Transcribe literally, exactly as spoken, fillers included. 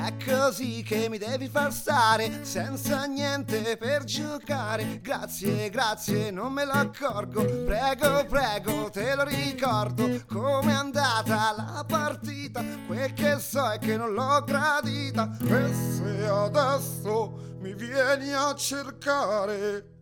è così che mi devi far stare, senza niente per giocare. Grazie, grazie, non me lo accorgo. Prego, prego, te lo ricordo. Com'è andata la partita? Quel che so è che non l'ho gradita. E se adesso mi vieni a cercare,